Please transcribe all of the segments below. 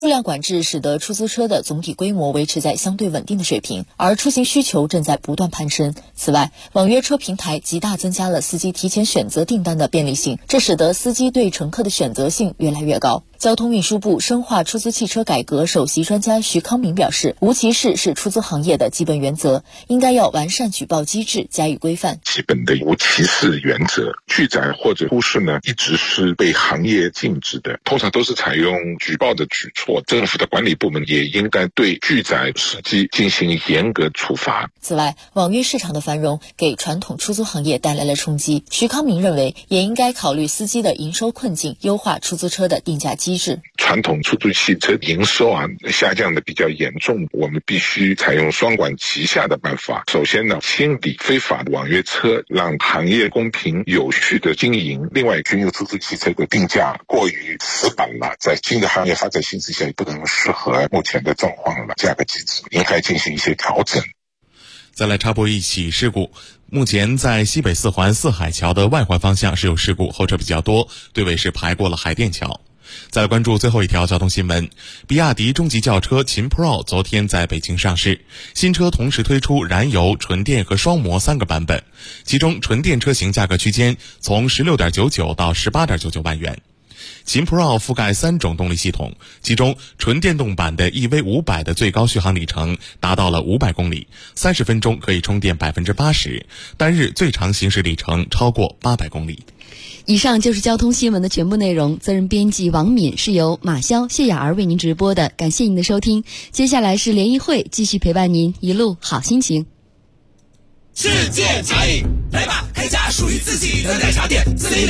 数量管制使得出租车的总体规模维持在相对稳定的水平，而出行需求正在不断攀升。此外，网约车平台极大增加了司机提前选择订单的便利性，这使得司机对乘客的选择性越来越高。交通运输部深化出租汽车改革首席专家徐康明表示，无歧视是出租行业的基本原则，应该要完善举报机制，加以规范。 基本的无歧视原则，拒载或者忽视呢，一直是被行业禁止的，通常都是采用举报的举措。政府的管理部门也应该对拒载司机进行严格处罚。 此外，网约市场的繁荣给传统出租行业带来了冲击。徐康明认为，也应该考虑司机的营收困境，优化出租车的定价机制。 传统出租汽车营收下降的比较严重，我们必须采用双管齐下的办法。首先呢，清理非法的网约车，让行业公平有序的经营。另外，军用出租汽车的定价过于死板了，在新的行业发展形势下，也不能适合目前的状况了，价格机制应该进行一些调整。 再来插播一起事故，目前在西北四环四海桥的外环方向是有事故，后车比较多，队尾是排过了海淀桥。再来关注最后一条交通新闻，比亚迪中级轿车秦 Pro 昨天在北京上市，新车同时推出燃油、纯电和双模3个版本，其中纯电车型价格区间从 16.99 到 18.99 万元。秦 Pro 覆盖3种动力系统，其中纯电动版的 EV500 的最高续航里程达到了500公里，30分钟可以充电 80%， 单日最长行驶里程超过800公里。 以上就是交通新闻的全部内容，责任编辑王敏，是由马潇、谢雅儿为您直播的，感谢您的收听。接下来是联谊会，继续陪伴您一路好心情。 世界茶饮，来吧，开家属于自己的奶茶店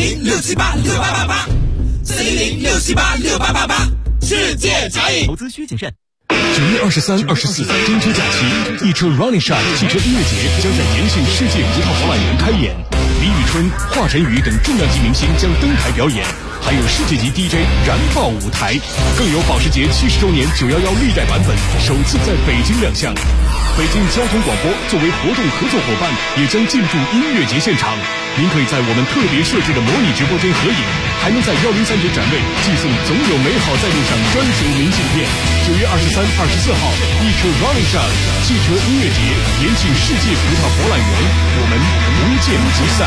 ，410-678-6888，410-678-6888，世界茶饮。 投资需谨慎。9月23、24中秋假期，一车 Running Shot 汽车音乐节将在延庆世界葡萄博览园开演，李宇春、华晨宇等重量级明星将登台表演，还有世界级 DJ 燃爆舞台，更有保时捷70周年911历代版本首次在北京亮相。北京交通广播作为活动合作伙伴，也将进驻音乐节现场。您可以在我们特别设置的模拟直播间合影，还能在103节展位寄送总有美好在路上专属明信片。9月23、24号，一车 Running Shot 汽车音乐节，延庆世界葡萄博览园，我们不见不散。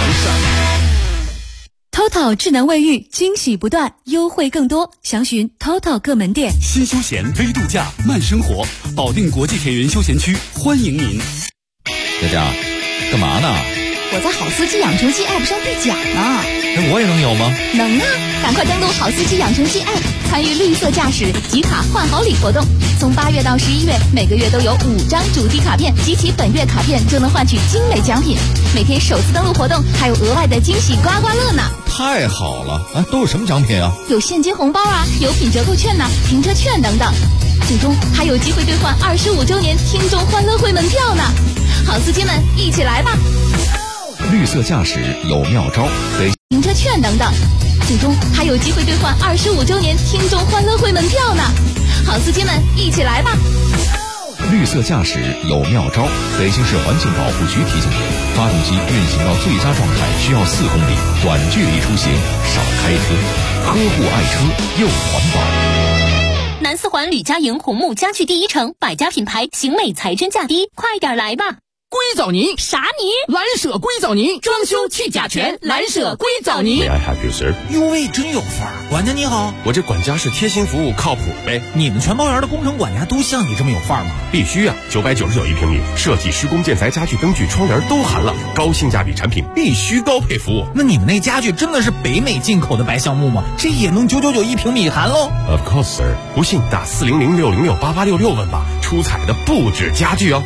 TOTO 智能卫浴，惊喜不断，优惠更多，详询 TOTO 各门店。 新休闲微度假慢生活，保定国际田园休闲区欢迎您。 佳佳，干嘛呢？ 我在好司机养成系 App 上兑奖呢。 那我也能有吗？ 能啊，赶快登录好司机养成系 App， 参与绿色驾驶集卡换好礼活动。从8月到11月，每个月都有5张主题卡片，集齐本月卡片就能换取精美奖品。每天首次登录活动还有额外的惊喜刮刮乐呢。 太好了！都有什么奖品啊？ 有现金红包啊，有品折扣券呢，停车券等等。最终还有机会兑换25周年听众欢乐会门票呢。好司机们，一起来吧！ 绿色驾驶有妙招， 停车券等等，最终还有机会兑换25周年听众欢乐会门票呢。好司机们，一起来吧！ 绿色驾驶有妙招，北京市环境保护局提醒您：发动机运行到最佳状态需要4公里，短距离出行少开车，呵护爱车又环保。 南四环吕家营红木家具第一城，百家品牌，型美材真价低，快点来吧！ 硅藻泥啥泥？ 蓝舍硅藻泥，装修去甲醛，蓝舍硅藻泥。 May I have you, sir？ 哟喂，真有范儿！管家你好， 我这管家是贴心服务，靠谱呗。 你们全包园的工程管家都像你这么有范儿吗？ 必须啊！999一平米，设计、施工、建材、家具、灯具、窗帘都含了，高性价比产品，必须高配服务。 那你们那家具真的是北美进口的白橡木吗？这也能999一平米含喽 ？Of course, sir。不信打400-606-8866问吧，出彩的不止家具哦。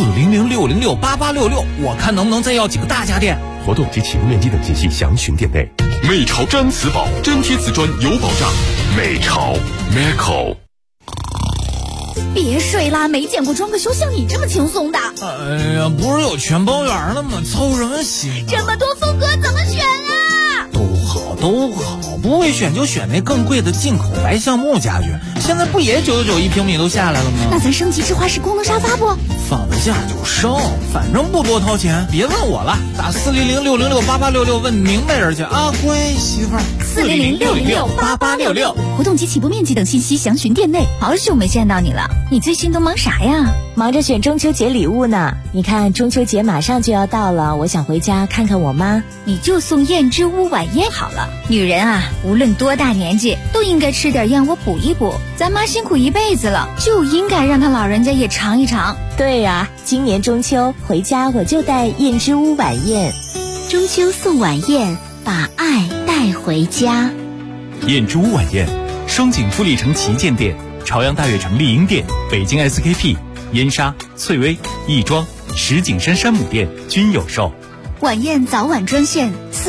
400-606-8866。我看能不能再要几个大家电。 活动及启用面积等信息详询店内。美潮粘瓷宝，粘贴瓷砖有保障。美潮 Meco。 别睡啦，没见过装个修像你这么轻松的。 哎呀，不是有全包园了吗？操什么心？ 这么多风格怎么选啊？ 都好，不会选就选那更贵的进口白橡木家具。现在不也999一平米都下来了吗？ 那咱升级智化式功能沙发不？ 放得下就升，反正不多掏钱。别问我了，打400-606-8866问明白人去啊，乖媳妇儿。 400-606-8866。活动及起步面积等信息详询店内。 好久没见到你了，你最近都忙啥呀？ 忙着选中秋节礼物呢。你看中秋节马上就要到了，我想回家看看我妈。 你就送燕之屋晚宴好了。女人啊，无论多大年纪，都应该吃点燕窝补一补。咱妈辛苦一辈子了，就应该让她老人家也尝一尝。 对呀，今年中秋回家我就带燕之屋晚宴。 中秋送晚宴，把爱带回家。 燕之屋晚宴，双井富力城旗舰店、朝阳大悦城丽婴店、北京 SKP、燕莎、翠微、亦庄、石景山山姆店均有售。 晚宴早晚专线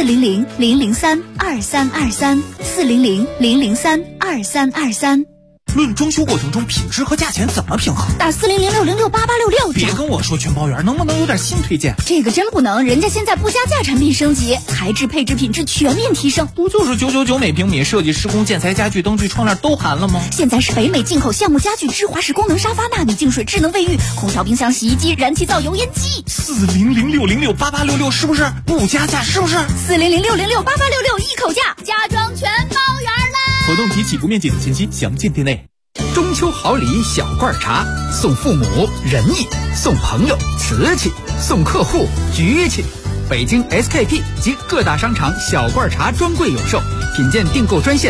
400-003-2323，400-003-2323。 论装修过程中品质和价钱怎么平衡？ 打400-606-8866。 别跟我说全包圆，能不能有点新推荐？ 这个真不能，人家现在不加价产品升级，材质配置品质全面提升。 不就是999每平米，设计施工建材家具灯具窗帘都含了吗？ 现在是北美进口项目家具，芝华士功能沙发，纳米净水智能卫浴，空调冰箱洗衣机，燃气灶油烟机。 400-606-8866是不是不加价？是不是 400-606-8866一口价，家装全包圆了。 活动及起步面积等信息详见店内。 中秋好礼小罐茶，送父母仁义，送朋友瓷器，送客户局气。北京 SKP 及各大商场小罐茶专柜有售，品鉴订购专线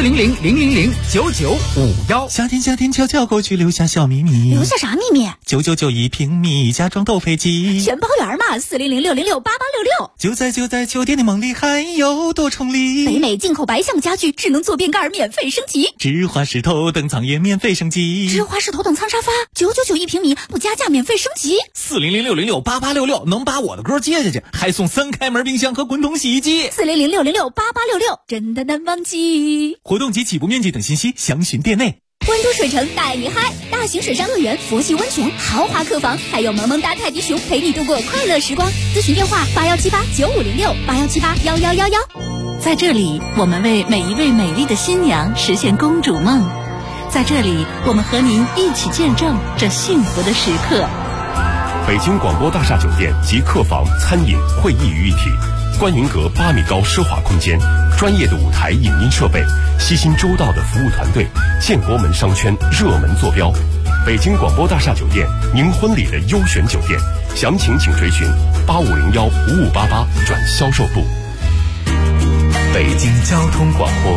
400-000-9951。 夏天悄悄过去，留下小秘密。 留下啥秘密 ？999一平米，家装都配齐， 全包圆嘛。400-606-8866。 就在酒店的梦里，还有多重礼。 北美进口白橡家具，智能坐便盖免费升级， 芝华士头等舱也免费升级， 芝华士头等舱沙发999一平米，不加价免费升级。 400-606-8866能把我的歌接下去，还送3开门冰箱和滚筒洗衣机。 400-606-8866，真的难忘记。 活动及起步面积等信息详询店内。 温都水城带你嗨，大型水上乐园、佛系温泉、豪华客房，还有萌萌哒泰迪熊陪你度过快乐时光。咨询电话81789506，81781111。 在这里，我们为每一位美丽的新娘实现公主梦。在这里，我们和您一起见证这幸福的时刻。 北京广播大厦酒店及客房、餐饮、会议于一体，观云阁8米高奢华空间，专业的舞台影音设备，悉心周到的服务团队，建国门商圈热门坐标。北京广播大厦酒店，您婚礼的优选酒店，详情请垂询8501-5588转销售部。 北京交通广播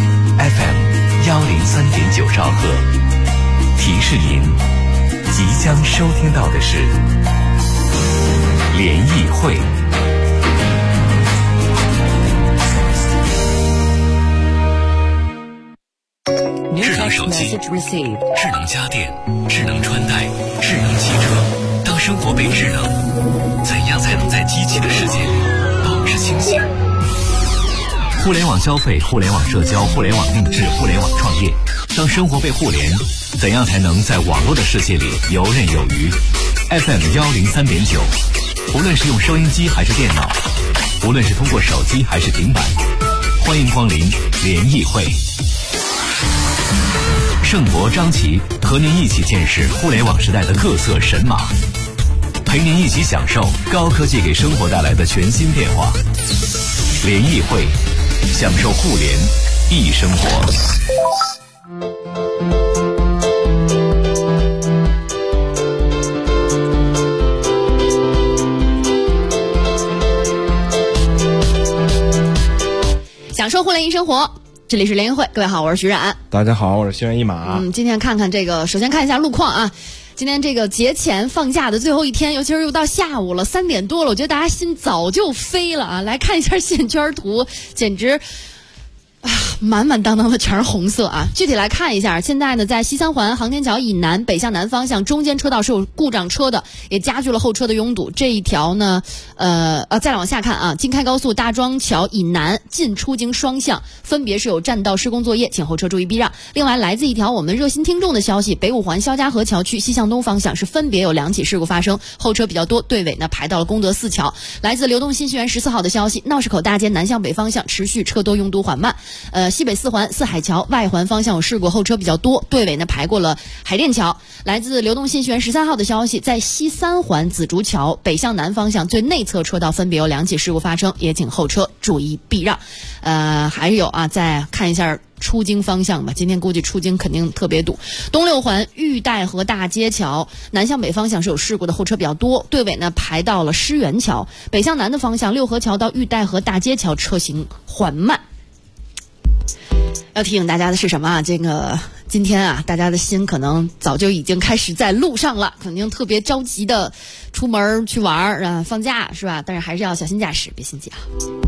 FM 103.9兆赫，提示您即将收听到的是联谊会。 智能手机、智能家电、智能穿戴、智能汽车。当生活被智能，怎样才能在机器的世界里保持清醒？ 互联网消费、互联网社交、互联网定制、互联网创业。当生活被互联，怎样才能在网络的世界里游刃有余？ FM 103.9，无论是用收音机还是电脑，无论是通过手机还是平板，欢迎光临联谊会。盛博、张琪和您一起见识互联网时代的各色神马，陪您一起享受高科技给生活带来的全新变化。联谊会，享受互联易生活。 享受互联易生活，这里是联谊会，各位好，我是徐冉。 大家好，我是心猿意马。 今天看看这个，首先看一下路况啊。今天这个节前放假的最后一天，尤其是又到下午了，3点多了，我觉得大家心早就飞了啊！来看一下线圈图，简直满满当当的全是红色啊！具体来看一下，现在呢，在西三环航天桥以南北向南方向中间车道是有故障车的，也加剧了后车的拥堵。这一条呢，再往下看啊，京开高速大庄桥以南进出京双向分别是有占道施工作业，请后车注意避让。另外，来自一条我们热心听众的消息，北五环肖家河桥区西向东方向是分别有2起事故发生，后车比较多，队尾呢排到了功德4桥。来自流动新学园14号的消息，闹市口大街南向北方向持续车多拥堵缓慢。 西北四环四海桥外环方向有事故，后车比较多，队尾呢排过了海淀桥。来自流动信息源13号的消息，在西三环紫竹桥北向南方向最内侧车道分别有2起事故发生，也请后车注意避让。还有啊，再看一下出京方向吧，今天估计出京肯定特别堵。东六环玉带河大街桥南向北方向是有事故的，后车比较多，队尾呢排到了狮园桥。北向南的方向六合桥到玉带河大街桥车行缓慢。要提醒大家的是什么啊？这个今天啊，大家的心可能早就已经开始在路上了，肯定特别着急的出门去玩啊，放假是吧？但是还是要小心驾驶，别心急啊。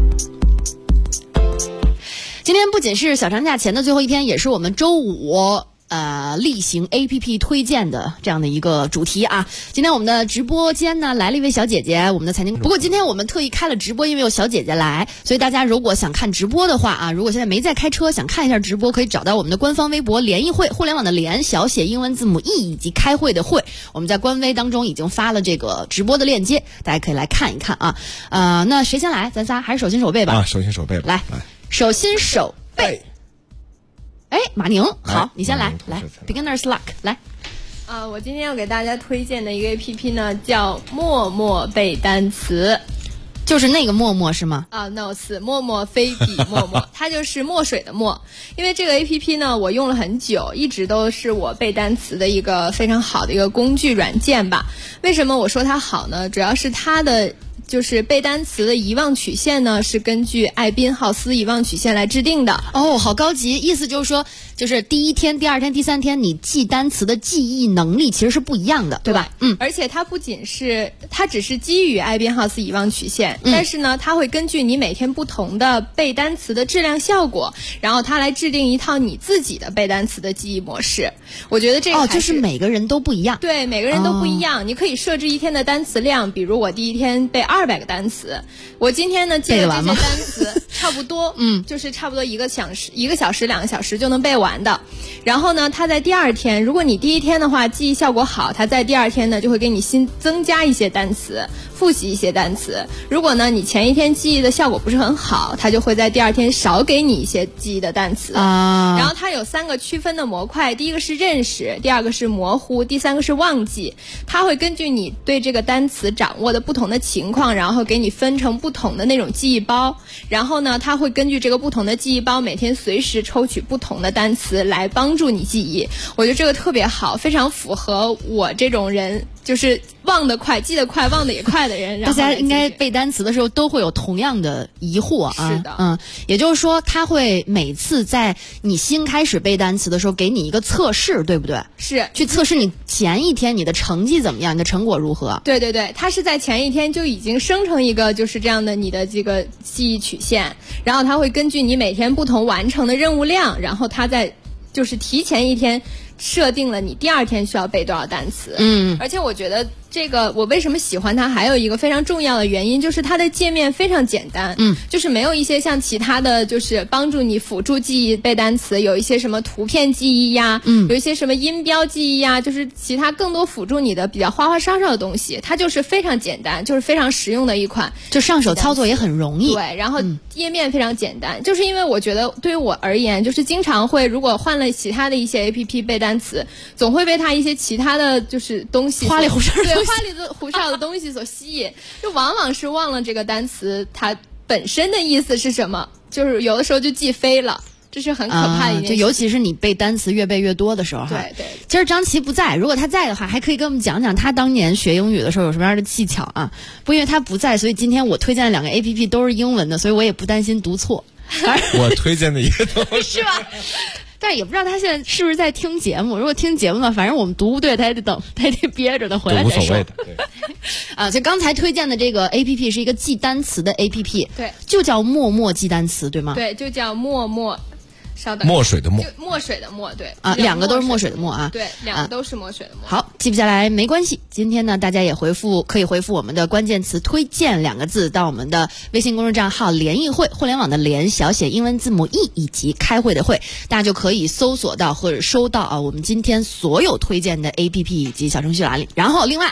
今天不仅是小长假前的最后一天，也是我们周五例行 APP 推荐的这样的一个主题啊。今天我们的直播间呢来了一位小姐姐，我们的财经。不过今天我们特意开了直播，因为有小姐姐来，所以大家如果想看直播的话啊，如果现在没在开车，想看一下直播，可以找到我们的官方微博联谊会，互联网的联小写英文字母 E 以及开会的会，我们在官微当中已经发了这个直播的链接，大家可以来看一看啊。那谁先来？咱仨还是手心手背吧？ 手心手背吧。 来，手心手背。马宁，好，你先来 ，Beginner's Luck， 来。 我今天要给大家推荐的一个 APP 呢，叫默默背单词， 就是那个默默是吗 ？No， 是默默非彼默默，它就是墨水的墨。因为这个 APP 呢，我用了很久，一直都是我背单词的一个非常好的一个工具软件吧。为什么我说它好呢？主要是它的就是背单词的遗忘曲线呢，是根据艾宾浩斯遗忘曲线来制定的。 哦，好高级！意思就是说，就是第一天、第二天、第三天，你记单词的记忆能力其实是不一样的，对吧？ 而且它不仅是，它只是基于艾宾浩斯遗忘曲线，但是呢，它会根据你每天不同的背单词的质量效果，然后它来制定一套你自己的背单词的记忆模式。我觉得这个就是每个人都不一样。 对，每个人都不一样。你可以设置一天的单词量，比如我第一天背200个单词，我今天呢记了这些单词，差不多，就是差不多1个小时、2个小时就能背完的。然后呢，它在第二天，如果你第一天的话记忆效果好，它在第二天呢就会给你新增加一些单词，复习一些单词。如果呢你前一天记忆的效果不是很好，它就会在第二天少给你一些记忆的单词。然后它有3个区分的模块，第一个是认识，第二个是模糊，第3个是忘记。它会根据你对这个单词掌握的不同的情况，然后给你分成不同的那种记忆包。然后呢，它会根据这个不同的记忆包，每天随时抽取不同的单词来帮助你记忆。我觉得这个特别好，非常符合我这种人，就是忘得快、记得快、忘得也快的人。 大家应该背单词的时候都会有同样的疑惑啊。 是的， 也就是说，他会每次在你新开始背单词的时候给你一个测试，对不对？ 是， 去测试你前一天你的成绩怎么样，你的成果如何？ 对对对，它是在前一天就已经生成一个就是这样的你的这个记忆曲线，然后它会根据你每天不同完成的任务量，然后它在就是提前一天设定了你第二天需要背多少单词。而且我觉得这个我为什么喜欢它，还有一个非常重要的原因，就是它的界面非常简单。就是没有一些像其他的就是帮助你辅助记忆背单词，有一些什么图片记忆呀，有一些什么音标记忆呀，就是其他更多辅助你的比较花花哨哨的东西。它就是非常简单，就是非常实用的一款， 就上手操作也很容易。 对，然后页面非常简单，就是因为我觉得对于我而言，就是经常会如果换了其他的一些 APP 背单词，总会被它一些其他的就是东西花里胡哨的东西所吸引，就往往是忘了这个单词它本身的意思是什么，就是有的时候就记飞了，这是很可怕的一件事。 就尤其是你背单词越背越多的时候哈。 对。 今儿张琪不在，如果他在的话，还可以跟我们讲讲他当年学英语的时候有什么样的技巧啊？不，因为他不在，所以今天我推荐的2个 APP 都是英文的，所以我也不担心读错。 我推荐的一个都是吧？但是也不知道他现在是不是在听节目。如果听节目呢，反正我们读不对，他也得等，他也得憋着，他回来再说。 无所谓的。 就刚才推荐的这个 APP 是一个记单词的 APP， 对， 就叫默默记单词，对吗？ 对，就叫默默。稍等， 墨水的墨， 墨水的墨，对啊，2个都是墨水的墨啊， 对，2个都是墨水的墨。 好，记不下来没关系。今天呢，大家也可以回复我们的关键词推荐2个字到我们的微信公众账号联谊会，互联网的联小写英文字母 E 以及开会的会，大家就可以搜索到或者收到我们今天所有推荐的 APP 以及小程序栏里。然后另外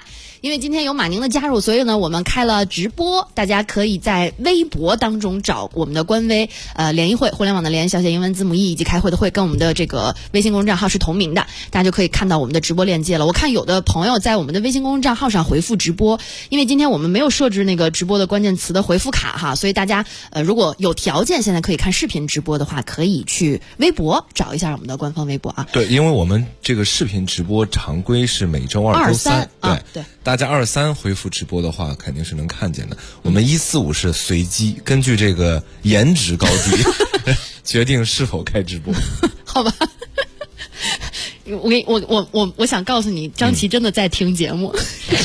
因为今天有马宁的加入，所以呢我们开了直播，大家可以在微博当中找我们的官微联谊会，互联网的联，小写英文字母 E 以及开会的会，跟我们的这个微信公众账号是同名的，大家就可以看到我们的直播链接了。我看有的朋友在我们的微信公众账号上回复直播，因为今天我们没有设置那个直播的关键词的回复卡哈，所以大家如果有条件现在可以看视频直播的话，可以去微博找一下我们的官方微博啊。 对，因为我们这个视频直播常规是每周2、周3， 对， 大家2、3回复直播的话肯定是能看见的。我们1、4、5是随机，根据这个颜值高低决定是否开直播。 好吧。我想告诉你，张琪真的在听节目。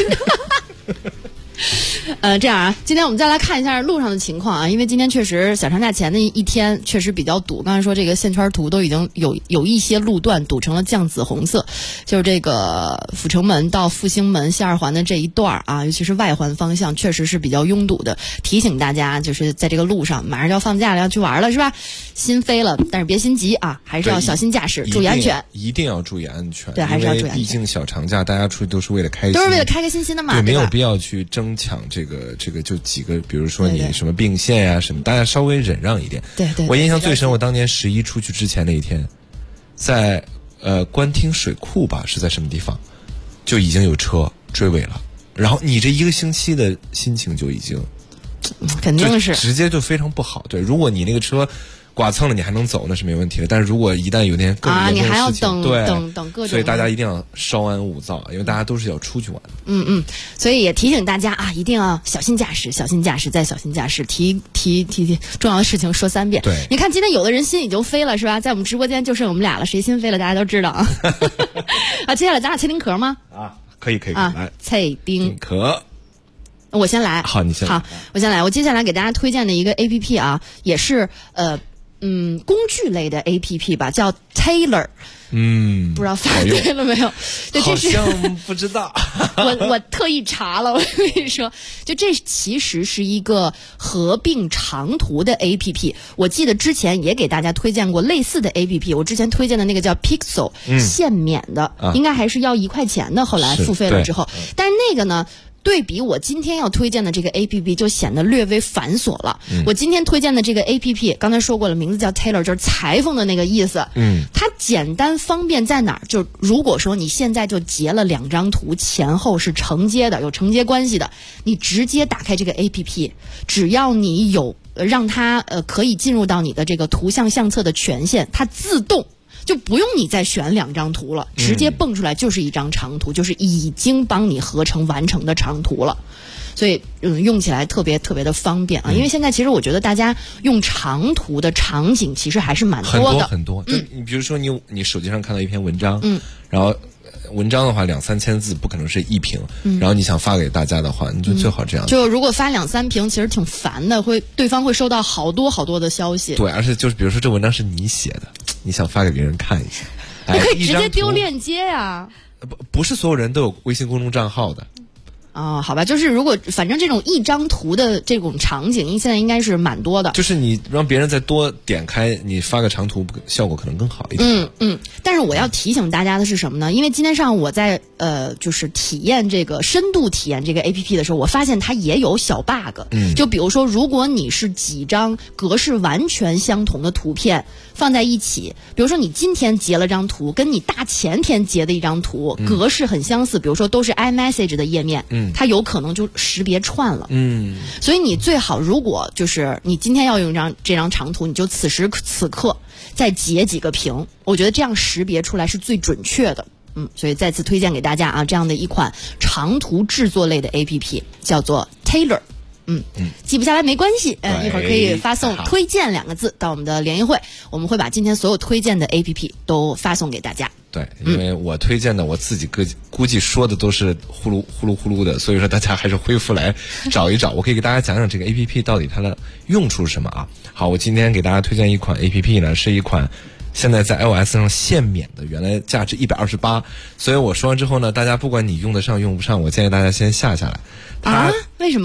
这样啊，今天我们再来看一下路上的情况啊，因为今天确实小长假前的一天确实比较堵。刚才说这个线圈图都已经有一些路段堵成了酱紫红色，就是这个阜成门到复兴门西2环的这一段啊，尤其是外环方向确实是比较拥堵的。提醒大家，就是在这个路上马上就要放假了，要去玩了是吧？心飞了，但是别心急啊，还是要小心驾驶，注意安全， 一定要注意安全。 对，还是要注意安全。 毕竟小长假大家出去都是为了开心， 都是为了开开心心的嘛， 对，没有必要去争抢这个就几个，比如说你什么并线呀什么，大家稍微忍让一点。 对， 我印象最深，我当年11出去之前那一天，在官厅水库吧，是在什么地方，就已经有车追尾了。然后你这1个星期的心情就已经， 肯定是直接就非常不好。对，如果你那个车剐蹭了你还能走那是没问题的，但是如果一旦有点更严重的事情， 你还要等各种， 所以大家一定要稍安勿躁，因为大家都是要出去玩的。所以也提醒大家啊，一定要小心驾驶，小心驾驶，再小心驾驶，提重要的事情说3遍。 对， 你看今天有的人心已经飞了是吧？在我们直播间就剩我们俩了，谁心飞了大家都知道啊。啊，接下来咱俩猜丁壳吗？ 啊，可以啊， 来猜丁壳。 我先来。 好，你先来。 好，我先来。我接下来给大家推荐的一个 APP 啊，也是工具类的 APP 吧，叫 Taylor。不知道发对了没有？对， 好像不知道。 我特意查了，我跟你说，就这其实是一个合并长途的 APP。我记得之前也给大家推荐过类似的 APP， 我之前推荐的那个叫 Pixel，限免的，应该还是要1块钱的，后来付费了之后，但是那个呢，对比我今天要推荐的这个 APP 就显得略微繁琐了。我今天推荐的这个 APP 刚才说过了，名字叫 Taylor， 就是裁缝的那个意思。它简单方便在哪儿？就如果说你现在就截了2张图，前后是承接的，有承接关系的，你直接打开这个 APP， 只要你有让它可以进入到你的这个图像相册的权限，它自动就不用你再选2张图了，直接蹦出来就是一张长图，就是已经帮你合成完成的长图了。所以用起来特别特别的方便啊！因为现在其实我觉得大家用长图的场景其实还是蛮多的， 很多。就你比如说你手机上看到一篇文章，然后文章的话2、3千字不可能是1屏，然后你想发给大家的话，你就最好这样。 就如果发2、3屏，其实挺烦的，对方会收到好多好多的消息。 对，而且就是比如说这文章是你写的，你想发给别人看一下， 你可以直接丢链接呀。 不是所有人都有微信公众账号的。 哦，好吧，就是如果反正这种一张图的这种场景，现在应该是蛮多的。 就是你让别人再多点开，你发个长图，效果可能更好一点。 但是我要提醒大家的是什么呢？因为今天上午我在就是体验这个深度体验这个 APP 的时候，我发现它也有小 bug。就比如说，如果你是几张格式完全相同的图片放在一起，比如说你今天截了张图，跟你大前天截的一张图格式很相似，比如说都是 iMessage 的页面，它有可能就识别串了。所以你最好，如果就是你今天要用这张长图，你就此时此刻再截几个屏，我觉得这样识别出来是最准确的。所以再次推荐给大家啊，这样的一款长图制作类的 APP 叫做 Taylor。记不下来没关系，一会儿可以发送推荐2个字到我们的联谊会，我们会把今天所有推荐的 APP 都发送给大家。 对，因为我推荐的我自己估计说的都是呼噜呼噜呼噜的，所以说大家还是恢复来找一找。我可以给大家讲讲这个 APP 到底它的用处是什么啊。好，我今天给大家推荐一款 APP 呢，是一款现在在 iOS 上限免的，原来价值128，所以我说完之后呢，大家不管你用得上用不上，我建议大家先下来。 为什么？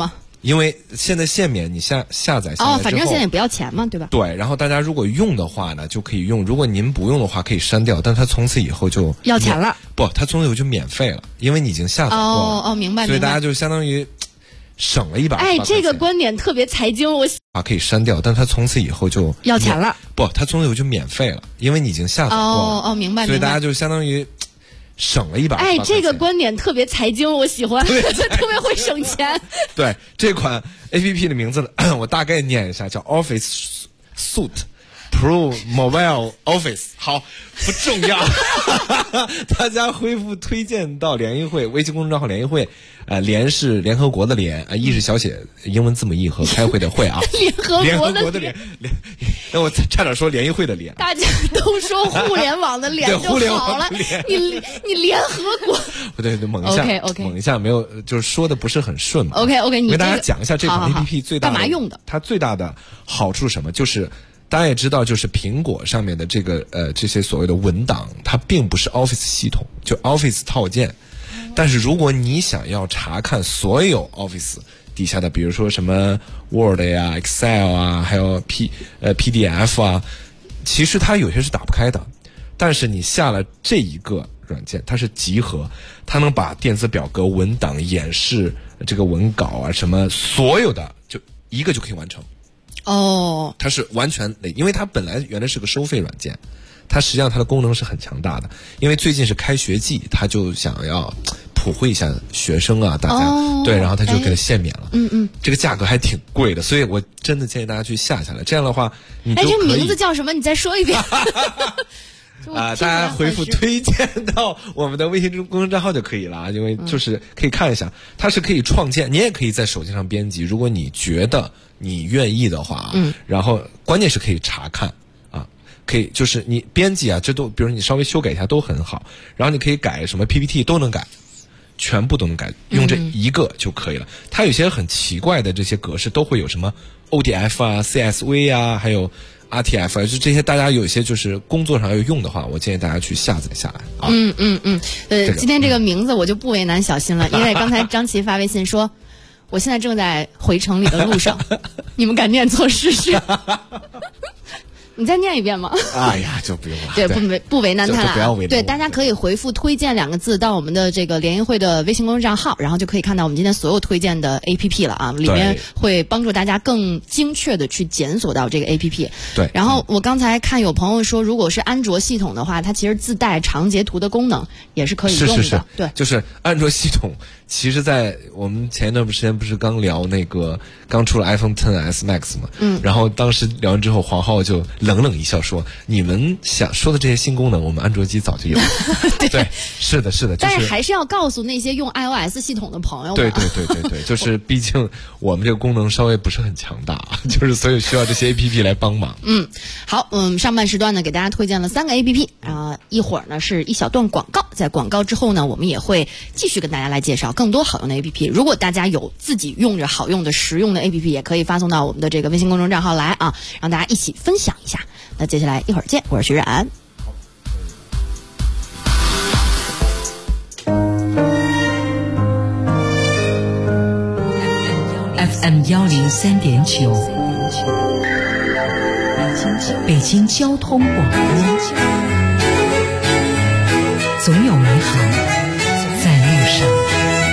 因为现在限免你下载下来之后， 反正现在也不要钱嘛，对吧？ 对，然后大家如果用的话呢，就可以用；如果您不用的话，可以删掉。但它从此以后就要钱了。 不，它从此以后就免费了，因为你已经下载过了。 哦，明白。 所以大家就相当于省了一把。 哎，这个观点特别财经， 可以删掉，但它从此以后就要钱了。 不，它从此以后就免费了，因为你已经下载过了。 哦，明白。 所以大家就相当于省了一把。 哎，这个观点特别财经，我喜欢，就特别会省钱。 对，这款 APP 的名字呢，我大概念一下，叫 Office Suite Pro Mobile Office。好，不重要。大家回复推荐到联谊会微信公众账号联谊会，联是联合国的联，E是小写英文字母 E 和开会的会啊。联合国的联，那我差点说联谊会的联。 大家都说互联网的联就好了，你联合国。 不对，猛一下 ，OK， 猛一下没有，就是说的不是很顺嘛。 OK， 你给大家讲一下这款 APP 最大的干嘛用的？ 它最大的好处是什么？就是大家也知道，就是苹果上面的这个这些所谓的文档，它并不是 Office 系统，就 Office 套件。但是如果你想要查看所有 Office 底下的，比如说什么 Word 呀、Excel 啊，还有PDF 啊，其实它有些是打不开的。但是你下了这一个软件，它是集合，它能把电子表格、文档、演示、这个文稿啊什么所有的，就一个就可以完成。 哦， 它是完全的，因为它本来原来是个收费软件，它实际上它的功能是很强大的。因为最近是开学季，它就想要普惠一下学生啊，大家、对，然后它就给它限免了。这个价格还挺贵的，所以我真的建议大家去下下来。这样的话，你就可以。 这名字叫什么？你再说一遍。 大家回复推荐到我们的微信公众账号就可以了，因为就是可以看一下，它是可以创建，你也可以在手机上编辑，如果你觉得你愿意的话，然后关键是可以查看啊，可以就是你编辑啊，这都比如你稍微修改一下都很好，然后你可以改什么 PPT 都能改，全部都能改，用这一个就可以了。它有些很奇怪的这些格式都会有什么 ODF 啊、CSV 啊，还有RTF 就这些，大家有一些就是工作上要用的话，我建议大家去下载下来啊。 今天这个名字我就不为难小新了，因为刚才张琪发微信说，我现在正在回城里的路上，你们敢念错试试？你再念一遍吗？ 哎呀，就不用了。 对，不为难他了。 不要为难。 对，大家可以回复"推荐"2个字到我们的这个联谊会的微信公众账号，然后就可以看到我们今天所有推荐的 APP 了啊，里面会帮助大家更精确的去检索到这个 APP。 对。 然后我刚才看有朋友说，如果是安卓系统的话，它其实自带长截图的功能，也是可以用的。 是。 对， 就是安卓系统。其实，在我们前一段时间不是刚聊那个刚出了 iPhone XS Max 嘛，然后当时聊完之后，黄浩就冷一笑说：“你们想说的这些新功能，我们安卓机早就有。”对，是的， 但是还是要告诉那些用 iOS 系统的朋友们。 对，就是毕竟我们这个功能稍微不是很强大，就是所以需要这些 APP 来帮忙。 好，上半时段呢给大家推荐了3个 APP， 一会儿呢是一小段广告，在广告之后呢，我们也会继续跟大家来介绍更多好用的 APP。如果大家有自己用着好用的实用的 APP， 也可以发送到我们的这个微信公众账号来啊，让大家一起分享一下。那接下来一会儿见，我是徐冉。 FM 103.9，北京交通广播，总有美好在路上。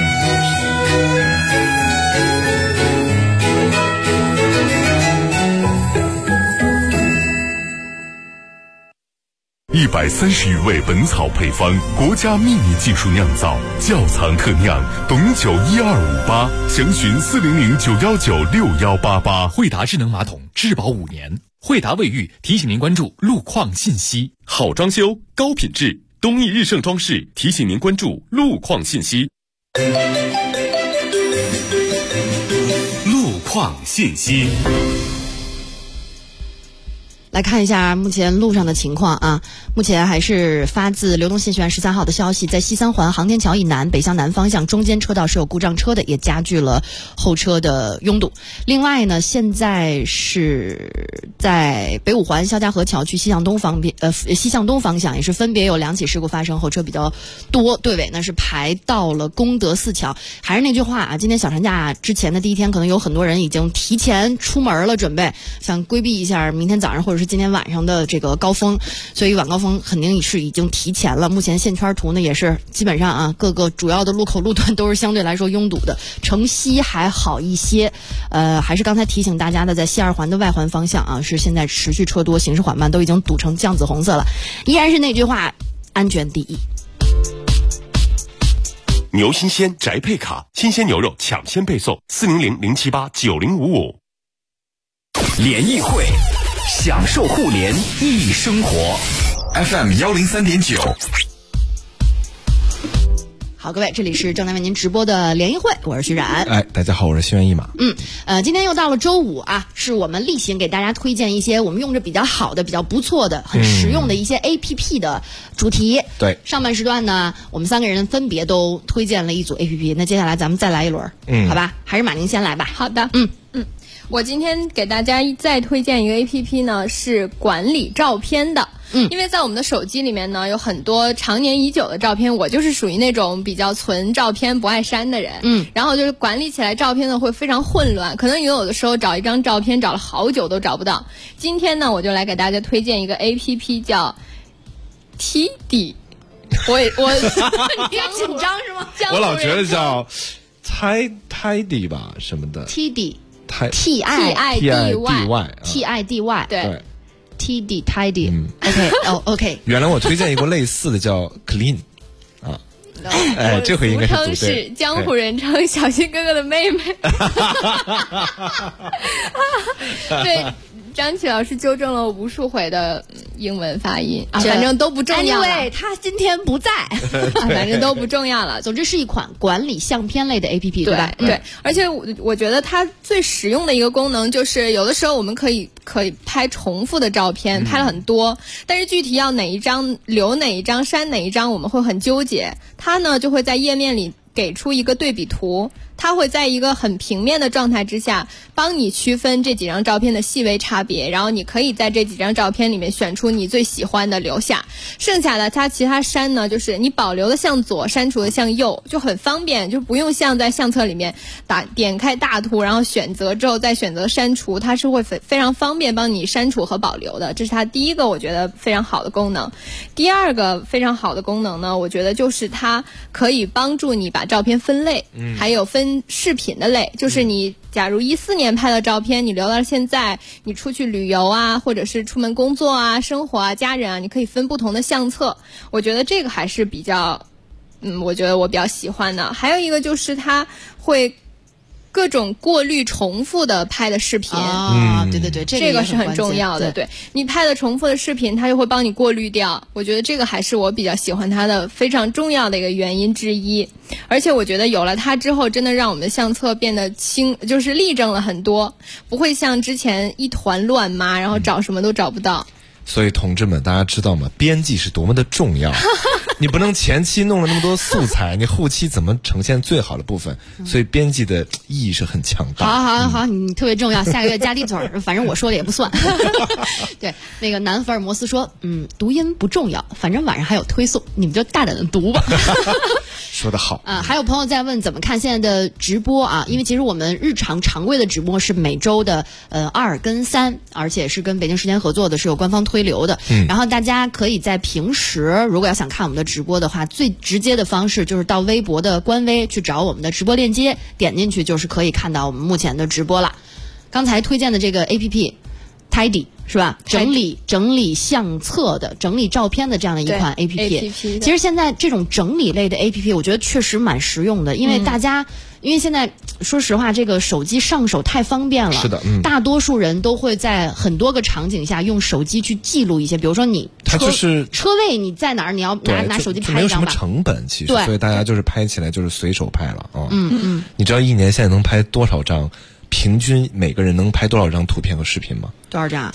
130余味本草配方，国家秘密技术酿造，窖藏特酿，董酒1258，详询400-919-6188。 惠达智能马桶质保5年。惠达卫浴提醒您关注路况信息。 好装修，高品质，东义日盛装饰提醒您关注路况信息。路况信息。 来看一下目前路上的情况啊，目前还是发自流动信息源13号的消息，在西三环航天桥以南北向南方向中间车道是有故障车的，也加剧了后车的拥堵。另外呢，现在是在北五环肖家河桥区西向东方向也是分别有2起事故发生，后车比较多，队尾呢是排到了功德寺桥。还是那句话啊，今天小长假之前的第一天，可能有很多人已经提前出门了，准备想规避一下明天早上或者是今天晚上的这个高峰，所以晚高峰肯定是已经提前了。目前线圈图呢也是基本上啊，各个主要的路口路段都是相对来说拥堵的，城西还好一些。还是刚才提醒大家的，在西二环的外环方向啊，是现在持续车多，行驶缓慢，都已经堵成酱紫红色了。依然是那句话，安全第一。 牛新鲜宅配卡，新鲜牛肉抢先配送，400-078-9055。 联谊会，享受互联易生活。FM 103.9。 好，各位，这里是正在为您直播的联谊会，我是徐冉。 哎，大家好，我是心猿意马。 今天又到了周五啊，是我们例行给大家推荐一些我们用着比较好的、比较不错的、很实用的一些 APP 的主题。 对， 上半时段呢，我们3个人分别都推荐了一组 APP。那接下来咱们再来一轮，好吧？还是马宁先来吧。 好的，我今天给大家再推荐一个 APP 呢，是管理照片的。因为在我们的手机里面呢，有很多常年已久的照片，我就是属于那种比较存照片不爱删的人。然后就是管理起来照片呢会非常混乱，可能有的时候找一张照片找了好久都找不到。今天呢，我就来给大家推荐一个 APP 叫 TD。我你也紧张是吗？ 我老觉得叫 Tidy 吧什么的。 TD TIDY 对。TD OK 原来我推荐一个类似的叫 Clean 啊，哎，这回应该是俗称是江湖人称小新哥哥的妹妹。对，张琪老师纠正了我无数回的英文发音啊，反正都不重要了。 Anyway， 他今天不在， 反正都不重要了。 总之是一款管理相片类的 APP， 对吧？ 对，而且我觉得它最实用的一个功能就是，有的时候我们可以拍重复的照片，拍了很多，但是具体要哪一张留哪一张删哪一张，我们会很纠结。它呢就会在页面里给出一个对比图，它会在一个很平面的状态之下帮你区分这几张照片的细微差别，然后你可以在这几张照片里面选出你最喜欢的留下，剩下的其他删呢，就是你保留的向左，删除的向右，就很方便，就不用像在相册里面点开大图，然后选择之后再选择删除，它是会非常方便帮你删除和保留的。这是它第一个我觉得非常好的功能。第二个非常好的功能呢，我觉得就是它可以帮助你把照片分类，还有分视频的类，就是你假如14年拍的照片，你留到现在，你出去旅游啊，或者是出门工作啊、生活啊、家人啊，你可以分不同的相册。我觉得这个还是比较，我觉得我比较喜欢的。还有一个就是它会各种过滤重复的拍的视频对， 这个是很重要的。对，你拍的重复的视频，它就会帮你过滤掉。我觉得这个还是我比较喜欢它的非常重要的一个原因之一。而且我觉得有了它之后，真的让我们的相册变得就是立正了很多，不会像之前一团乱麻，然后找什么都找不到。 所以同志们，大家知道吗？编辑是多么的重要。你不能前期弄了那么多素材，你后期怎么呈现最好的部分？所以编辑的意义是很强大。 好，你特别重要。下个月加滴嘴，反正我说的也不算。对，那个南福尔摩斯说，读音不重要，反正晚上还有推送，你们就大胆的读吧。 说得好啊！还有朋友在问怎么看现在的直播啊？因为其实我们日常常规的直播是每周的2跟3，而且是跟北京时间合作的，是有官方推流的。然后大家可以在平时如果要想看我们的直播的话，最直接的方式就是到微博的官微去找我们的直播链接，点进去就是可以看到我们目前的直播了。刚才推荐的这个 APP Tidy 是吧？整理相册的、整理照片的这样的一款 APP。其实现在这种整理类的 APP， 我觉得确实蛮实用的，因为因为现在说实话，这个手机上手太方便了。 是的， 大多数人都会在很多个场景下用手机去记录一些，比如说你它就是车位你在哪儿，你要拿手机拍一张吧。 没有什么成本，其实，所以大家就是拍起来就是随手拍了啊。 嗯， 你知道一年现在能拍多少张平均每个人能拍多少张图片和视频吗？ 多少张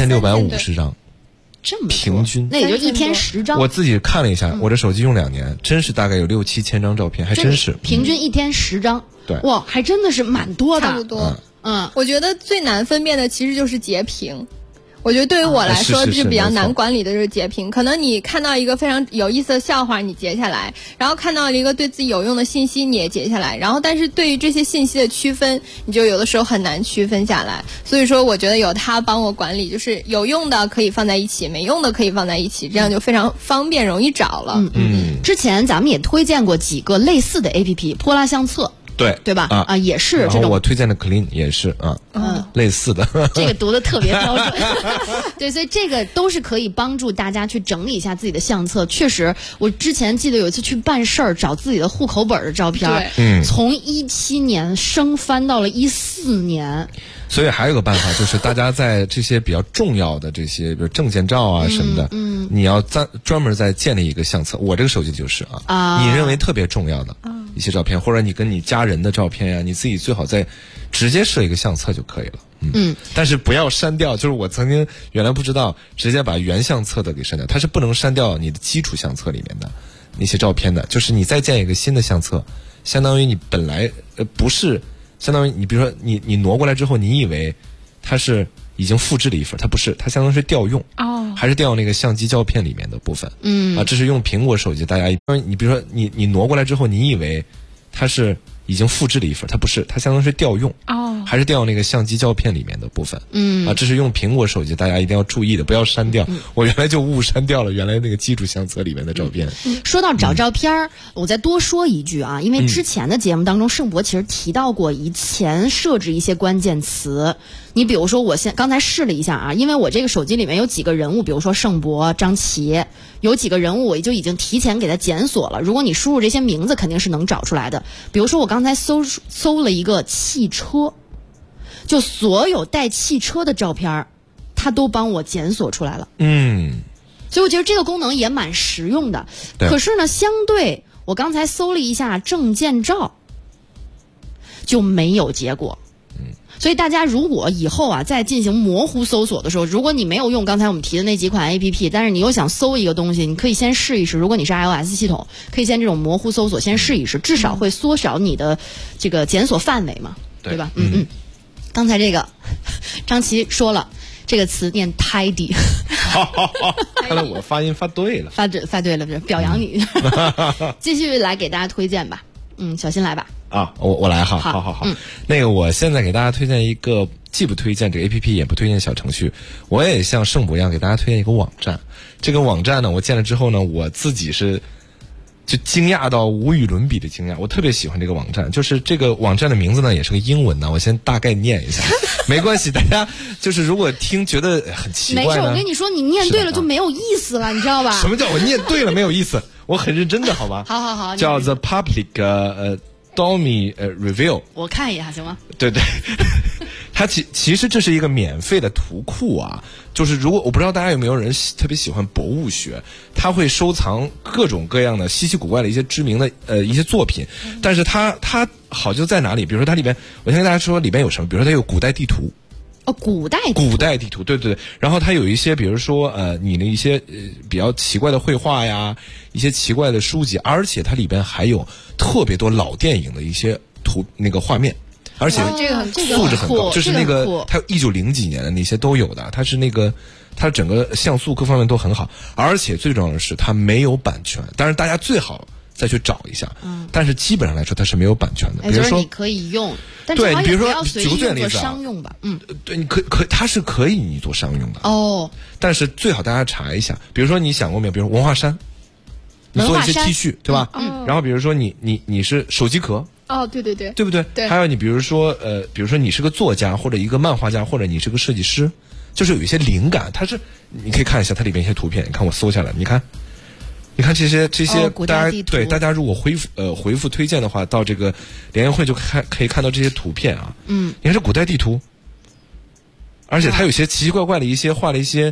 ？3650张。 这么平均， 那也就一天10张。 我自己看了一下，我这手机用2年，真是大概有6-7千张照片，还真是。 平均一天10张。 对， 哇，还真的是蛮多的。 差不多。我觉得最难分辨的其实就是截屏。我觉得对于我来说是比较难管理的就是截屏。可能你看到一个非常有意思的笑话，你截下来，然后看到了一个对自己有用的信息，你也截下来，然后但是对于这些信息的区分，你就有的时候很难区分下来。所以说我觉得有他帮我管理，就是有用的可以放在一起，没用的可以放在一起，这样就非常方便，容易找了。 之前咱们也推荐过几个类似的 APP， 泼拉相册。对吧？也是这种。 然后我推荐的 Clean 也是类似的。 这个读的特别标准。对，所以这个都是可以帮助大家去整理一下自己的相册。确实，我之前记得有一次去办事儿，找自己的户口本的照片，从17年升翻到了14年。 所以还有个办法，就是大家在这些比较重要的这些，比如证件照啊什么的，你要专门再建立一个相册。我这个手机就是你认为特别重要的一些照片，或者你跟你家人的照片呀，你自己最好再直接设一个相册就可以了。但是不要删掉，就是我曾经原来不知道，直接把原相册的给删掉，它是不能删掉你的基础相册里面的那些照片的。就是你再建一个新的相册，相当于你本来不是。相当于你比如说你挪过来之后，你以为它是已经复制了一份，它不是，它相当于是调用还是调用那个相机胶片里面的部分。这是用苹果手机，大家你比如说你挪过来之后，你以为它是已经复制了一份，它不是，它相当于是调用还是调用那个相机胶片里面的部分。这是用苹果手机，大家一定要注意的，不要删掉。我原来就误删掉了原来那个基础相册里面的照片。 说到找照片，我再多说一句因为之前的节目当中，盛博其实提到过以前设置一些关键词。你比如说，我刚才试了一下因为我这个手机里面有几个人物，比如说盛博、张琪，有几个人物我就已经提前给它检索了。如果你输入这些名字，肯定是能找出来的。比如说我刚才搜了一个汽车，就所有带汽车的照片，它都帮我检索出来了。所以我觉得这个功能也蛮实用的。可是呢，相对我刚才搜了一下证件照，就没有结果。所以大家如果以后在进行模糊搜索的时候，如果你没有用刚才我们提的那几款 APP， 但是你又想搜一个东西，你可以先试一试。如果你是 iOS 系统，可以先这种模糊搜索先试一试，至少会缩小你的这个检索范围嘛，对吧？刚才这个张琪说了，这个词念 tidy。 看来我发音发对了， 发对了，表扬你。继续来给大家推荐吧。小新来吧。 我来哈。好。那个我现在给大家推荐一个，既不推荐这个 APP， 也不推荐小程序，我也像盛博一样给大家推荐一个网站。这个网站呢，我建了之后呢，我自己是就惊讶到无与伦比的惊讶。我特别喜欢这个网站，就是这个网站的名字呢也是个英文的，我先大概念一下，没关系，大家就是如果听觉得很奇怪呢， 没事，我跟你说，你念对了就没有意思了，你知道吧？ 什么叫我念对了没有意思？我很认真的，好吧？ 好， 叫 The Public Domain Review。 我看一下行吗？ 对，它其实这是一个免费的图库就是如果我不知道大家有没有人特别喜欢博物学，他会收藏各种各样的稀奇古怪的一些知名的一些作品，但是它好就在哪里？比如说它里边，我先跟大家说里边有什么，比如说它有古代地图。 古代地图，对。然后它有一些，比如说你的一些比较奇怪的绘画呀，一些奇怪的书籍，而且它里边还有特别多老电影的一些那个画面，而且素质很高，就是那个它1900几年的那些都有的，它是那个它整个像素各方面都很好，而且最重要的是它没有版权，当然大家最好再去找一下，但是基本上来说它是没有版权的。比如说你可以用，但对，比如说举个最例子商用吧， 对，你它是可以你做商用的但是最好大家查一下，比如说你想过没有？比如说文化衫，你做一些 T 恤，对吧？然后比如说你是手机壳。 对， 对不对？对。还有你比如说你是个作家或者一个漫画家，或者你是个设计师，就是有一些灵感，你可以看一下它里面一些图片，你看我搜下来，你看这些大家如果回复推荐的话，到这个联谊会就可以看到这些图片你看这古代地图，而且它有些奇奇怪怪的一些画了一些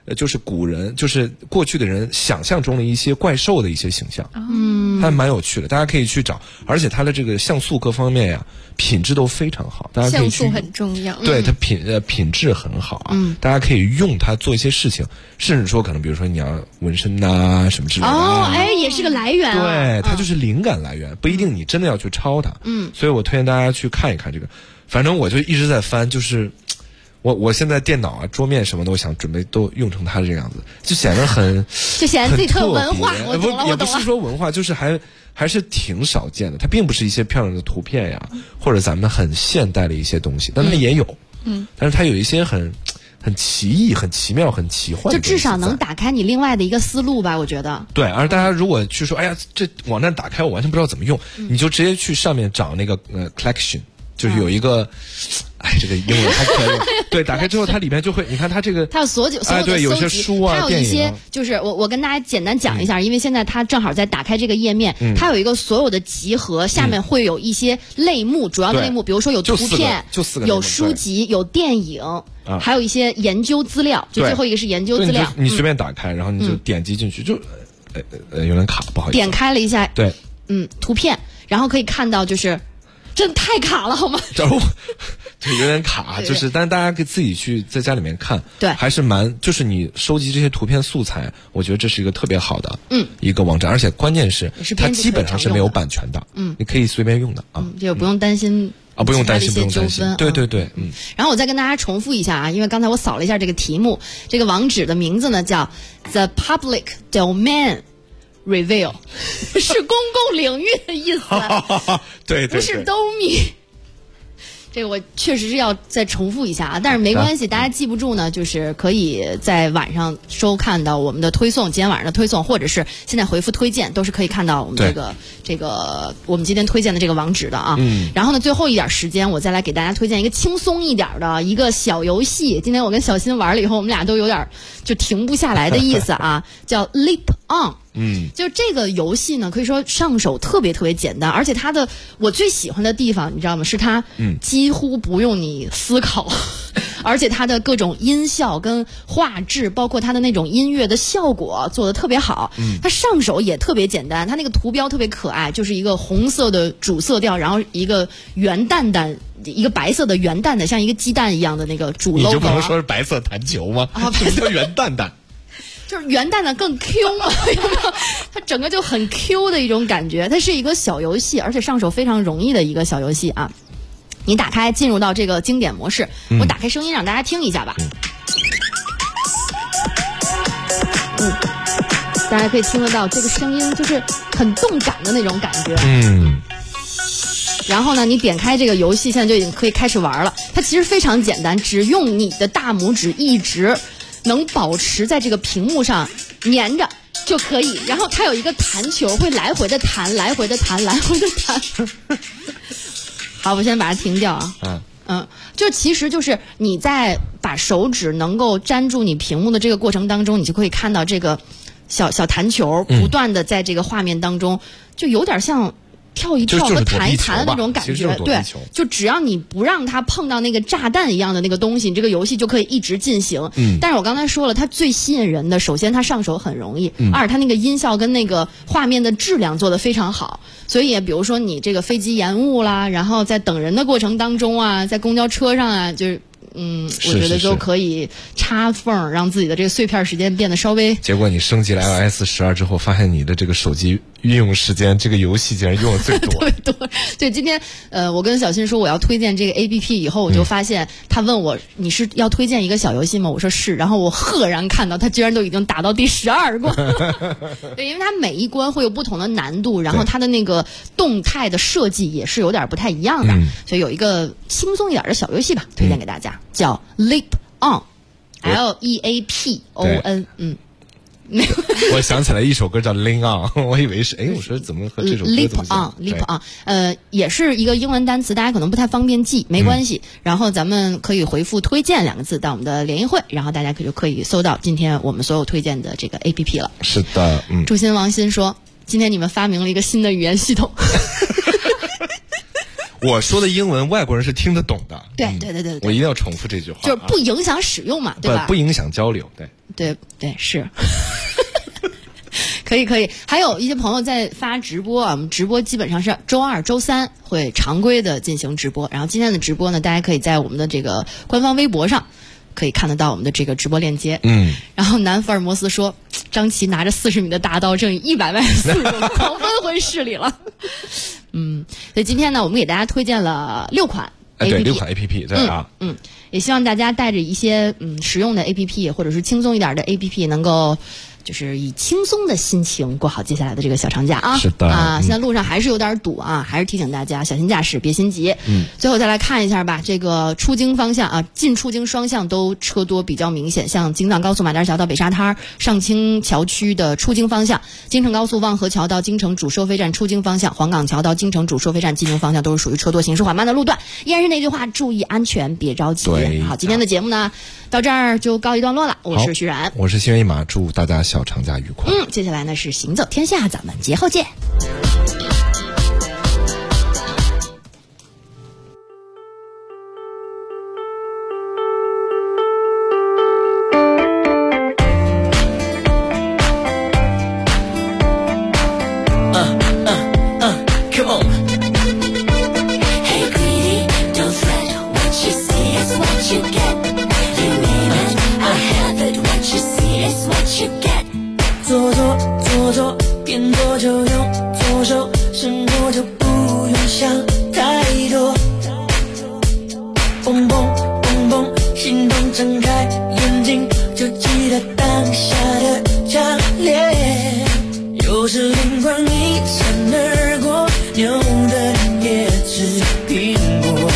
就是古人，就是过去的人想象中的一些怪兽的一些形象，还蛮有趣的，大家可以去找，而且它的这个像素各方面呀，品质都非常好，大家可以去。 像素很重要， 对，它品质很好啊，大家可以用它做一些事情，甚至说可能比如说你要纹身呐什么之类的。 也是个来源啊。 对，它就是灵感来源，不一定你真的要去抄它。所以我推荐大家去看一看这个。反正我就一直在翻，就是我现在电脑啊、桌面什么都想准备都用成它这个样子，就显得就显得自己特文化。我懂了， 也不是说文化，就是还是挺少见的。它并不是一些漂亮的图片呀，或者咱们很现代的一些东西，但它也有。但是它有一些很奇异、很奇妙、很奇幻的， 就至少能打开你另外的一个思路吧，我觉得。 对，而大家如果去说，哎呀，这网站打开我完全不知道怎么用，你就直接去上面找那个collection， 就是有一个，这个英文还可以。对，打开之后它里面就会，你看它这个， 它有所有的对，有些书啊， 它有一些就是我跟大家简单讲一下，因为现在它正好在打开这个页面，它有一个所有的集合，下面会有一些类目，主要的类目，比如说有图片，有书籍，有电影。还有一些研究资料，就最后一个是研究资料。 你随便打开，然后你就点击进去，就有点卡，不好意思。 点开了一下， 对， 图片，然后可以看到就是真的太卡了，好吗？ 对，有点卡，就是，但是大家可以自己去在家里面看， 对， 还是就是你收集这些图片素材，我觉得这是一个特别好的，一个网站，而且关键是它基本上是没有版权的，你可以随便用的啊， 这个不用担心。 不用担心，不用担心。对， 然后我再跟大家重复一下啊，因为刚才我扫了一下这个题目，这个网址的名字呢叫 The Public Domain Reveal， 是公共领域的意思。 对， 不是 Domi。这个我确实是要再重复一下啊，但是没关系，大家记不住呢，就是可以在晚上收看到我们的推送，今天晚上的推送，或者是现在回复推荐，都是可以看到我们这个我们今天推荐的这个网址的啊。然后呢，最后一点时间，我再来给大家推荐一个轻松一点的一个小游戏。今天我跟小新玩了以后，我们俩都有点就停不下来的意思啊，叫 Leap On。就这个游戏呢，可以说上手特别特别简单，而且我最喜欢的地方，你知道吗？是它几乎不用你思考，而且它的各种音效跟画质，包括它的那种音乐的效果做得特别好。它上手也特别简单，它那个图标特别可爱，就是一个红色的主色调，然后一个圆蛋蛋，一个白色的圆蛋蛋，像一个鸡蛋一样的那个主 logo。 你就不能说是白色弹球吗？什么叫圆蛋蛋？ 就是圆蛋蛋更 Q 嘛，它整个就很 Q 的一种感觉。它是一个小游戏，而且上手非常容易的一个小游戏啊。你打开进入到这个经典模式，我打开声音让大家听一下吧。大家可以听得到这个声音，就是很动感的那种感觉。然后呢，你点开这个游戏，现在就已经可以开始玩了。它其实非常简单，只用你的大拇指一直能保持在这个屏幕上粘着就可以，然后它有一个弹球会来回的弹，来回的弹，来回的弹。好，我先把它停掉啊。就其实就是你在把手指能够粘住你屏幕的这个过程当中，你就可以看到这个小弹球不断的在这个画面当中，就有点像跳一跳和弹一弹的那种感觉。对，就只要你不让它碰到那个炸弹一样的那个东西，你这个游戏就可以一直进行。但是我刚才说了，它最吸引人的，首先它上手很容易，二它那个音效跟那个画面的质量做得非常好。所以比如说你这个飞机延误啦，然后在等人的过程当中啊，在公交车上啊，就是我觉得都可以插缝，让自己的这个碎片时间变得稍微。 结果你升级了 iOS 12之后，发现你的这个手机运用时间，这个游戏竟然用的最多。 特别多。对，今天我跟小新说我要推荐这个 APP 以后，我就发现他问我你是要推荐一个小游戏吗？我说是，然后我赫然看到他居然都已经打到第12关。对，因为它每一关会有不同的难度，然后它的那个动态的设计也是有点不太一样的，所以有一个轻松一点的小游戏吧，推荐给大家。叫 Leap On，Leapon。 我想起来一首歌叫 Lean On， 我以为是我说怎么和这首歌 Leap On， 也是一个英文单词，大家可能不太方便记，没关系。然后咱们可以回复推荐2个字到我们的联谊会，然后大家就可以搜到今天我们所有推荐的这个 APP 了。 是的， 朱鑫王鑫说，今天你们发明了一个新的语言系统。 我说的英文外国人是听得懂的。 对， 我一定要重复这句话， 就是不影响使用嘛，对吧？ 不影响交流，对。 对是。可以，还有一些朋友在发直播啊，我们直播基本上是周二、周三会常规的进行直播，然后今天的直播呢，大家可以在我们的这个官方微博上可以看得到我们的这个直播链接。然后南福尔摩斯说，张琪拿着40米的大刀，正以100迈的速度狂奔回市里了。所以今天呢，我们给大家推荐了6款 APP， 对，6款 APP， 对啊， 也希望大家带着一些实用的 APP 或者是轻松一点的 APP， 能够就是以轻松的心情过好接下来的这个小长假啊。 是的啊，现在路上还是有点堵啊，还是提醒大家小心驾驶，别心急。最后再来看一下吧，这个出京方向啊，进出京双向都车多比较明显，像京藏高速马甸桥到北沙滩、上清桥区的出京方向，京承高速望河桥到京承主收费站出京方向，黄岗桥到京承主收费站进京方向都是属于车多行驶缓慢的路段。依然是那句话，注意安全，别着急。好，今天的节目呢到这儿就告一段落了。我是徐冉， 我是新闻一马，祝大家小长假愉快。 接下来呢是行走天下，咱们节后见。 变多就用左手，生活就不用想太多。蹦蹦蹦蹦，心动睁开眼睛，就记得当下的强烈。有时灵光一闪而过，牛的人也吃苹果。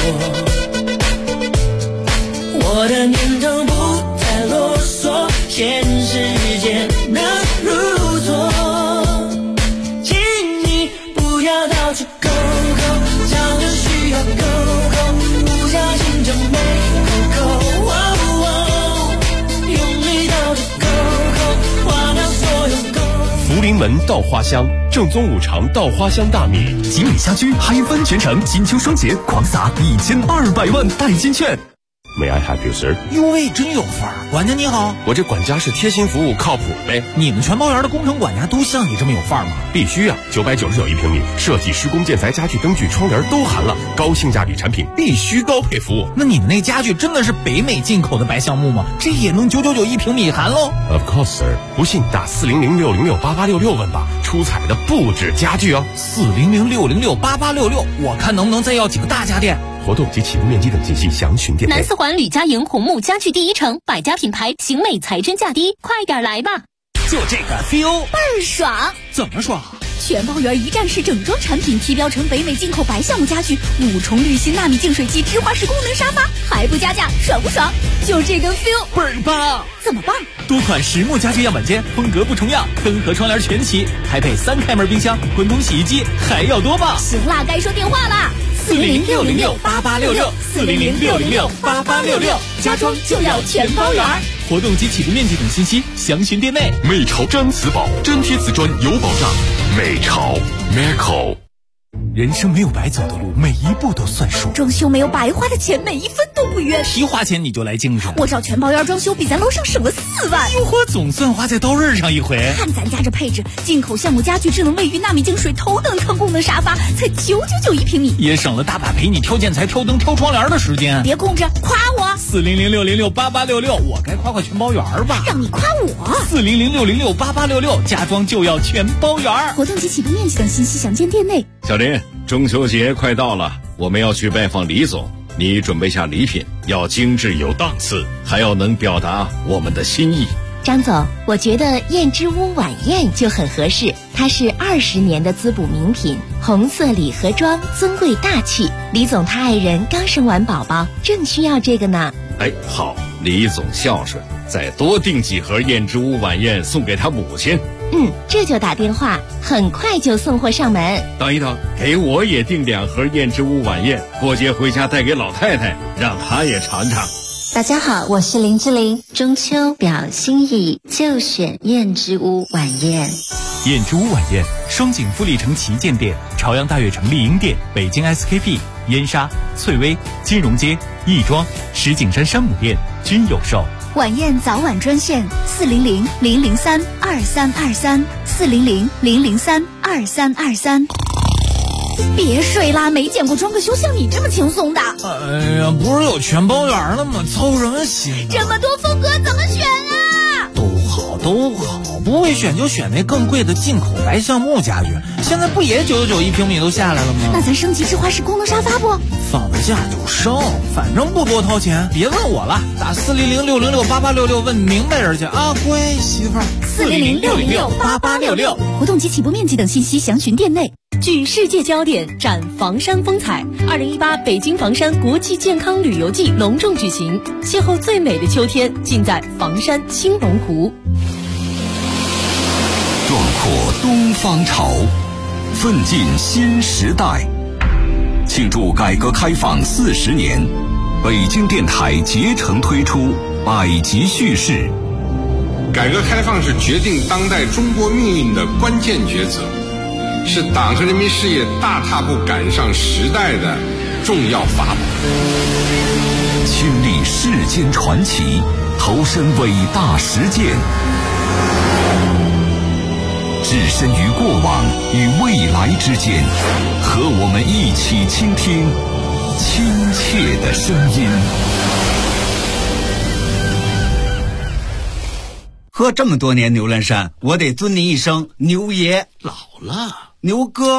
我的念头不再啰嗦，现实间能如昨。到处勾勾，找着需要勾勾，不小心就没勾勾，用力到处勾勾，花掉所有勾。 福临门稻花香，正宗五常稻花香大米， 集美家居海帆全城金秋双节狂撒1200万代金券。 May I help you, sir？ 哟喂，真有范儿！管家你好， 我这管家是贴心服务，靠谱呗。 你们全包园的工程管家都像你这么有范儿吗？ 必须啊！999一平米，设计、施工、建材、家具、灯具、窗帘都含了，高性价比产品必须高配服务。 那你们那家具真的是北美进口的白橡木吗？这也能999一平米含喽 ？Of course, sir。不信打400-606-8866问吧，出彩的不止家具哦。 400-606-8866，我看能不能再要几个大家电。 活动及起步面积等信息详询电话。 南四环吕家营红木家具第一城，百家品牌，型美材真价低，快点来吧！ 就这个 feel 倍儿爽！ 怎么爽？ 全包园一站式整装产品，提标成北美进口白橡木家具，5重滤芯纳米净水器，直滑式功能沙发，还不加价，爽不爽？就这个 feel 倍儿棒！ 怎么棒？ 多款实木家具样板间，风格不重样，灯和窗帘全齐，还配3开门冰箱、滚筒洗衣机，还要多棒！ 行啦，该说电话啦 ！400-606-8866，400-606-8866，家装就要全包圆。活动及起步面积等信息详询店内。 美潮粘瓷宝，真贴瓷砖有保障。美潮 Merco。 人生没有白走的路，每一步都算数。 装修没有白花的钱，每一分都不冤。 提花钱你就来精神， 我找全包园装修比咱楼上省了4万。 哟呵，总算花在刀刃上一回。 看咱家这配置，进口橡木家具、智能卫浴、纳米净水、头等舱功能沙发，才999一平米， 也省了大把陪你挑建材、挑灯、挑窗帘的时间。 别空着，夸我 ！400-606-8866，我该夸全包园吧？ 让你夸我 ！400-606-8866，家装就要全包圆。 活动及起步面积等信息详见店内。 小林，中秋节快到了，我们要去拜访李总，你准备下礼品，要精致有档次，还要能表达我们的心意。 张总，我觉得燕之屋晚宴就很合适，它是20年的滋补名品，红色礼盒装，尊贵大气。李总他爱人刚生完宝宝，正需要这个呢。 哎，好，李总孝顺，再多订几盒燕之屋晚宴送给他母亲。 这就打电话，很快就送货上门。 等一等，给我也订2盒燕之屋晚宴，过节回家带给老太太，让她也尝尝。 大家好，我是林志玲，中秋表心意就选燕之屋晚宴。 燕之屋晚宴，双井富力城旗舰店、朝阳大悦城丽婴店、北京 SKP、燕莎、翠微、金融街、亦庄、石景山山姆店均有售。 晚宴早晚专线400-003-2323，400-003-2323。 别睡啦，没见过装个修像你这么轻松的。 哎呀，不是有全包圆了吗？操什么心啊？ 这么多风格怎么选啊？ 都好，不会选就选那更贵的进口白橡木家具，现在不也999一平米都下来了吗？ 那咱升级智花式功能沙发不？ 放个假就升，反正不多掏钱。别问我了，打400-606-8866问明白人去啊，乖媳妇儿。 400-606-8866，活动及起步面积等信息详询店内。 聚世界焦点，展房山风采。2018北京房山国际健康旅游季隆重举行，邂逅最美的秋天，尽在房山青龙湖。 壮阔东方潮，奋进新时代。庆祝改革开放40年，北京电台竭诚推出百集叙事。 改革开放是决定当代中国命运的关键抉择，是党和人民事业大踏步赶上时代的重要法宝。 亲历世间传奇，投身伟大实践，置身于过往与未来之间，和我们一起倾听亲切的声音。 喝这么多年牛栏山，我得尊您一声牛爷。 老了， 牛哥。